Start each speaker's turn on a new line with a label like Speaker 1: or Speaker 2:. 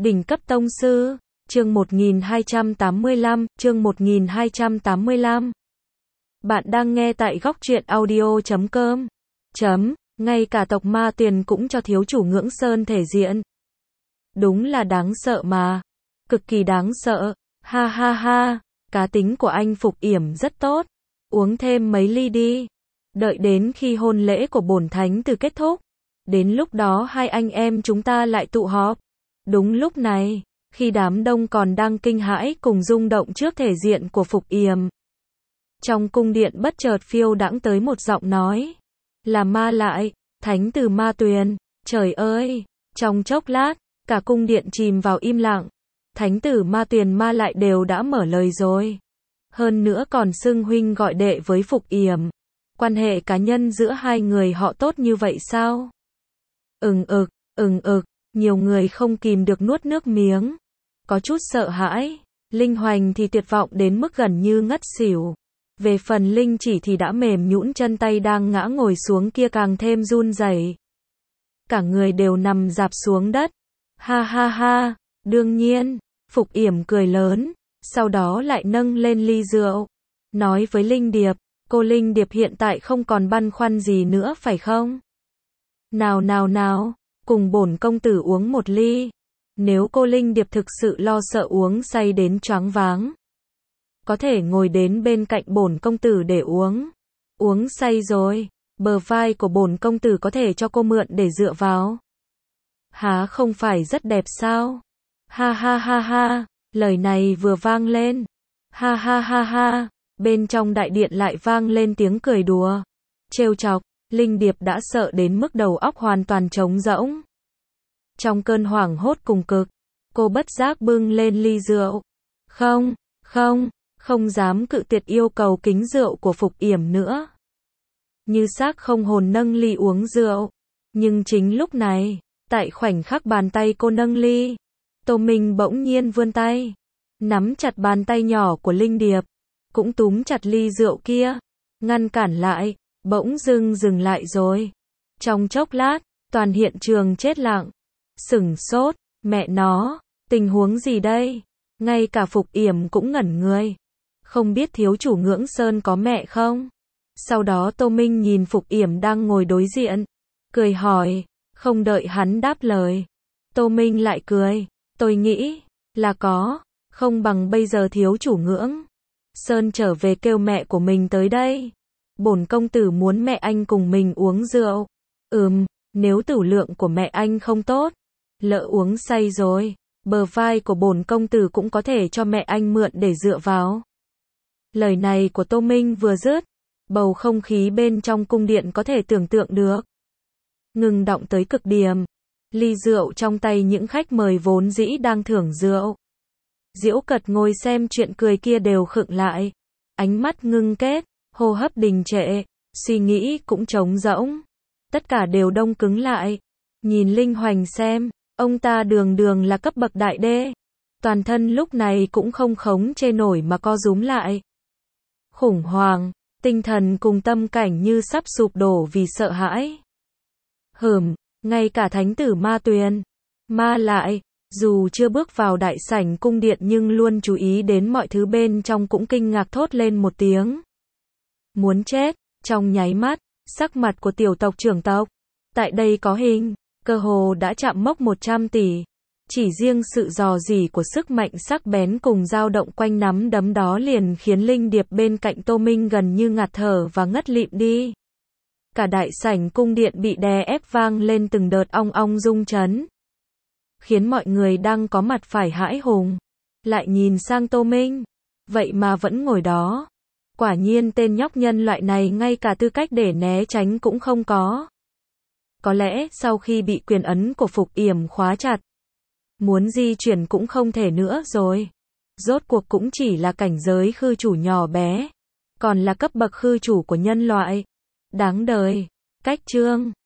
Speaker 1: Đỉnh cấp tông sư, chương 1285, chương 1285. Bạn đang nghe tại góc truyện audio.com. Ngay cả tộc Ma Tuyền cũng cho thiếu chủ Ngưỡng Sơn thể diện. Đúng là đáng sợ mà. Cực kỳ đáng sợ. Ha ha ha, cá tính của anh Phục Yểm rất tốt. Uống thêm mấy ly đi. Đợi đến khi hôn lễ của bổn thánh tử kết thúc. Đến lúc đó hai anh em chúng ta lại tụ họp. Đúng lúc này, khi đám đông còn đang kinh hãi cùng rung động trước thể diện của Phục Yểm. Trong cung điện bất chợt phiêu đãng tới một giọng nói. Là Ma Lại, thánh tử Ma Tuyền. Trời ơi, trong chốc lát, cả cung điện chìm vào im lặng. Thánh tử Ma Tuyền Ma Lại đều đã mở lời rồi. Hơn nữa còn xưng huynh gọi đệ với Phục Yểm. Quan hệ cá nhân giữa hai người họ tốt như vậy sao? Nhiều người không kìm được nuốt nước miếng. Có chút sợ hãi. Linh Hoành thì tuyệt vọng đến mức gần như ngất xỉu. Về phần Linh Chỉ thì đã mềm nhũn, chân tay đang ngã ngồi xuống kia càng thêm run rẩy. Cả người đều nằm rạp xuống đất. Ha ha ha, đương nhiên, Phục Yểm cười lớn, sau đó lại nâng lên ly rượu. Nói với Linh Điệp, cô Linh Điệp hiện tại không còn băn khoăn gì nữa phải không? Nào, cùng bổn công tử uống một ly. Nếu cô Linh Điệp thực sự lo sợ uống say đến choáng váng, có thể ngồi đến bên cạnh bổn công tử để uống. Uống say rồi, bờ vai của bổn công tử có thể cho cô mượn để dựa vào. Há không phải rất đẹp sao? Ha ha ha ha, lời này vừa vang lên. Ha ha ha ha, bên trong đại điện lại vang lên tiếng cười đùa, trêu chọc. Linh Điệp đã sợ đến mức đầu óc hoàn toàn trống rỗng. Trong cơn hoảng hốt cùng cực, cô bất giác bưng lên ly rượu. Không dám cự tuyệt yêu cầu kính rượu của Phục Yểm nữa. Như xác không hồn nâng ly uống rượu. Nhưng chính lúc này, tại khoảnh khắc bàn tay cô nâng ly, Tô Minh bỗng nhiên vươn tay, nắm chặt bàn tay nhỏ của Linh Điệp, cũng túm chặt ly rượu kia, ngăn cản lại, bỗng dưng dừng lại rồi. Trong chốc lát, toàn hiện trường chết lặng, sửng sốt, mẹ nó, tình huống gì đây? Ngay cả Phục Yểm cũng ngẩn người. Không biết thiếu chủ Ngưỡng Sơn có mẹ không? Sau đó Tô Minh nhìn Phục Yểm đang ngồi đối diện, cười hỏi, không đợi hắn đáp lời. Tô Minh lại cười, tôi nghĩ là có, không bằng bây giờ thiếu chủ Ngưỡng Sơn trở về kêu mẹ của mình tới đây. Bổn công tử muốn mẹ anh cùng mình uống rượu. Nếu tửu lượng của mẹ anh không tốt, lỡ uống say rồi, bờ vai của bổn công tử cũng có thể cho mẹ anh mượn để dựa vào. Lời này của Tô Minh vừa dứt, bầu không khí bên trong cung điện có thể tưởng tượng được ngừng động tới cực điểm. Ly rượu trong tay những khách mời vốn dĩ đang thưởng rượu, giễu cợt ngồi xem chuyện cười kia đều khựng lại, ánh mắt ngưng kết, hô hấp đình trệ, suy nghĩ cũng trống rỗng. Tất cả đều đông cứng lại. Nhìn Linh Hoành xem, ông ta đường là cấp bậc đại đế. Toàn thân lúc này cũng không khống chế nổi mà co rúm lại. Khủng hoảng, tinh thần cùng tâm cảnh như sắp sụp đổ vì sợ hãi. Ngay cả thánh tử Ma Tuyền, Ma Lại, dù chưa bước vào đại sảnh cung điện nhưng luôn chú ý đến mọi thứ bên trong cũng kinh ngạc thốt lên một tiếng. Muốn chết, trong nháy mắt, sắc mặt của tiểu tộc trưởng tộc, tại đây có hình, cơ hồ đã chạm mốc 100 tỷ. Chỉ riêng sự rò rỉ của sức mạnh sắc bén cùng dao động quanh nắm đấm đó liền khiến Linh Điệp bên cạnh Tô Minh gần như ngạt thở và ngất lịm đi. Cả đại sảnh cung điện bị đè ép vang lên từng đợt ong ong rung chấn, khiến mọi người đang có mặt phải hãi hùng. Lại nhìn sang Tô Minh, vậy mà vẫn ngồi đó. Quả nhiên tên nhóc nhân loại này ngay cả tư cách để né tránh cũng không có. Có lẽ sau khi bị quyền ấn của Phục Yểm khóa chặt, muốn di chuyển cũng không thể nữa rồi. Rốt cuộc cũng chỉ là cảnh giới khư chủ nhỏ bé, còn là cấp bậc khư chủ của nhân loại. Đáng đời. Cách chương